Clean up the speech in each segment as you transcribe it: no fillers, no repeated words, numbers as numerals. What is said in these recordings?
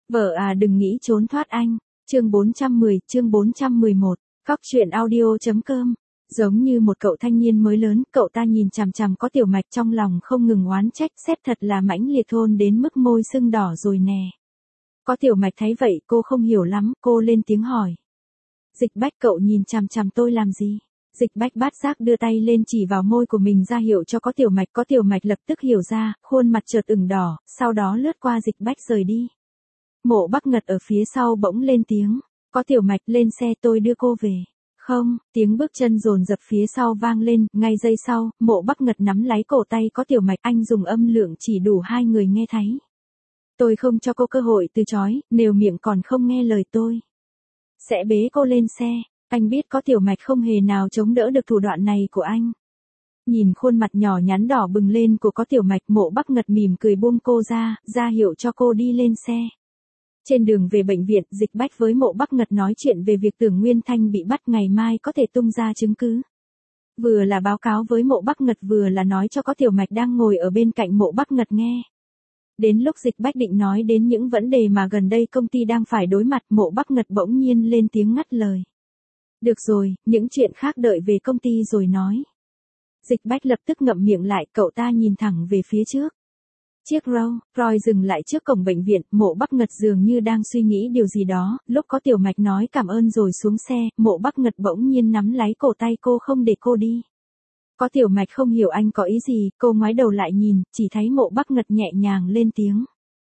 Vợ à đừng nghĩ trốn thoát anh. Chương 410, chương 411. Cóc truyện audio.com. Giống như một cậu thanh niên mới lớn, cậu ta nhìn chằm chằm có tiểu mạch trong lòng không ngừng oán trách, xét thật là mãnh liệt thôn đến mức môi sưng đỏ rồi nè. Có tiểu mạch thấy vậy cô không hiểu lắm, cô lên tiếng hỏi. Dịch Bách, cậu nhìn chằm chằm tôi làm gì? Dịch Bách bát giác đưa tay lên chỉ vào môi của mình ra hiệu cho có tiểu mạch lập tức hiểu ra, khuôn mặt chợt ửng đỏ, sau đó lướt qua Dịch Bách rời đi. Mộ Bắc Ngật ở phía sau bỗng lên tiếng, có tiểu mạch lên xe tôi đưa cô về. Không, tiếng bước chân dồn dập phía sau vang lên, ngay giây sau, Mộ Bắc Ngật nắm lấy cổ tay có tiểu mạch, anh dùng âm lượng chỉ đủ hai người nghe thấy. Tôi không cho cô cơ hội từ chối, nếu miệng còn không nghe lời tôi sẽ bế cô lên xe. Anh biết có tiểu mạch không hề nào chống đỡ được thủ đoạn này của anh. Nhìn khuôn mặt nhỏ nhắn đỏ bừng lên của có tiểu mạch, Mộ Bắc Ngật mỉm cười buông cô ra hiệu cho cô đi lên xe. Trên đường về bệnh viện, Dịch Bách với Mộ Bắc Ngật nói chuyện về việc Tưởng Nguyên Thanh bị bắt, ngày mai có thể tung ra chứng cứ. Vừa là báo cáo với Mộ Bắc Ngật vừa là nói cho có tiểu mạch đang ngồi ở bên cạnh Mộ Bắc Ngật nghe. Đến lúc Dịch Bách định nói đến những vấn đề mà gần đây công ty đang phải đối mặt, Mộ Bắc Ngật bỗng nhiên lên tiếng ngắt lời. Được rồi, những chuyện khác đợi về công ty rồi nói. Dịch Bách lập tức ngậm miệng lại, cậu ta nhìn thẳng về phía trước. Chiếc Rolls Royce dừng lại trước cổng bệnh viện, Mộ Bắc Ngật dường như đang suy nghĩ điều gì đó, lúc có tiểu mạch nói cảm ơn rồi xuống xe, Mộ Bắc Ngật bỗng nhiên nắm lấy cổ tay cô không để cô đi. Có tiểu mạch không hiểu anh có ý gì, cô ngoái đầu lại nhìn, chỉ thấy Mộ Bắc Ngật nhẹ nhàng lên tiếng.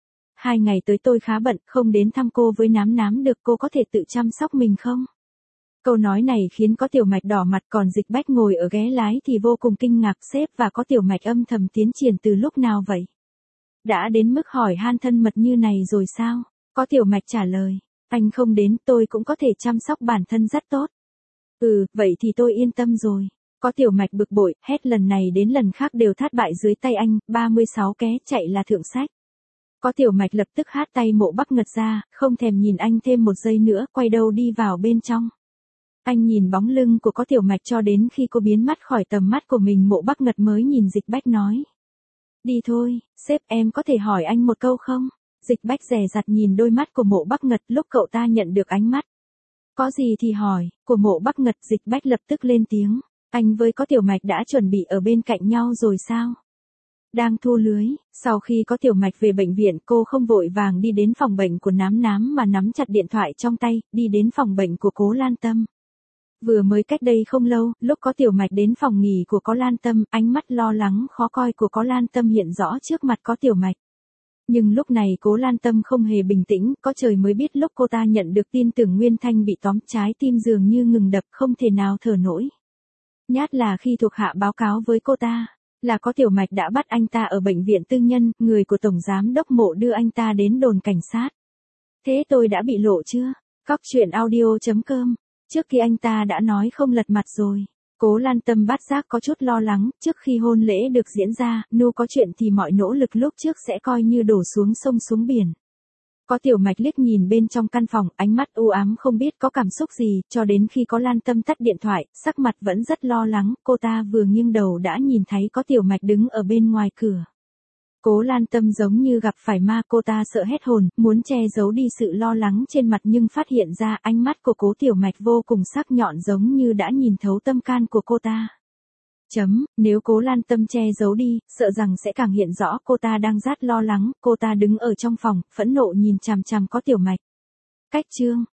2 ngày tới tôi khá bận, không đến thăm cô với nám được, cô có thể tự chăm sóc mình không? Câu nói này khiến có tiểu mạch đỏ mặt, còn Dịch Bách ngồi ở ghế lái thì vô cùng kinh ngạc, sếp và có tiểu mạch âm thầm tiến triển từ lúc nào vậy? Đã đến mức hỏi han thân mật như này rồi sao? Có tiểu mạch trả lời, anh không đến tôi cũng có thể chăm sóc bản thân rất tốt. Vậy thì tôi yên tâm rồi. Có tiểu mạch bực bội, hết lần này đến lần khác đều thất bại dưới tay anh, 36 ké chạy là thượng sách. Có tiểu mạch lập tức hát tay Mộ Bắc Ngật ra, không thèm nhìn anh thêm một giây nữa, quay đầu đi vào bên trong. Anh nhìn bóng lưng của có tiểu mạch cho đến khi cô biến mất khỏi tầm mắt của mình, Mộ Bắc Ngật mới nhìn Dịch Bách nói. Đi thôi, sếp, em có thể hỏi anh một câu không? Dịch Bách dè dặt nhìn đôi mắt của Mộ Bắc Ngật, lúc cậu ta nhận được ánh mắt. Có gì thì hỏi, của Mộ Bắc Ngật. Dịch Bách lập tức lên tiếng. Anh với có tiểu mạch đã chuẩn bị ở bên cạnh nhau rồi sao? Đang thu lưới. Sau khi có tiểu mạch về bệnh viện, cô không vội vàng đi đến phòng bệnh của Nám mà nắm chặt điện thoại trong tay, đi đến phòng bệnh của Cố Lan Tâm. Vừa mới cách đây không lâu, lúc có tiểu mạch đến phòng nghỉ của có Lan Tâm, ánh mắt lo lắng khó coi của có Lan Tâm hiện rõ trước mặt có tiểu mạch. Nhưng lúc này Cố Lan Tâm không hề bình tĩnh, có trời mới biết lúc cô ta nhận được tin Tưởng Nguyên Thanh bị tóm, trái tim dường như ngừng đập, không thể nào thở nổi. Nhát là khi thuộc hạ báo cáo với cô ta, là có tiểu mạch đã bắt anh ta ở bệnh viện tư nhân, người của Tổng Giám Đốc Mộ đưa anh ta đến đồn cảnh sát. Thế tôi đã bị lộ chưa? Cóc truyện audio.com. Trước khi anh ta đã nói không lật mặt rồi. Cố Lan Tâm bát giác có chút lo lắng, trước khi hôn lễ được diễn ra, có chuyện thì mọi nỗ lực lúc trước sẽ coi như đổ xuống sông xuống biển. Có tiểu mạch liếc nhìn bên trong căn phòng, ánh mắt u ám không biết có cảm xúc gì, cho đến khi có Lan Tâm tắt điện thoại, sắc mặt vẫn rất lo lắng, cô ta vừa nghiêng đầu đã nhìn thấy có tiểu mạch đứng ở bên ngoài cửa. Cố Lan Tâm giống như gặp phải ma, cô ta sợ hết hồn, muốn che giấu đi sự lo lắng trên mặt nhưng phát hiện ra ánh mắt của Cố tiểu mạch vô cùng sắc nhọn, giống như đã nhìn thấu tâm can của cô ta. Nếu Cố Lan Tâm che giấu đi, sợ rằng sẽ càng hiện rõ cô ta đang rất lo lắng, cô ta đứng ở trong phòng, phẫn nộ nhìn chằm chằm có tiểu mạch. Cách chương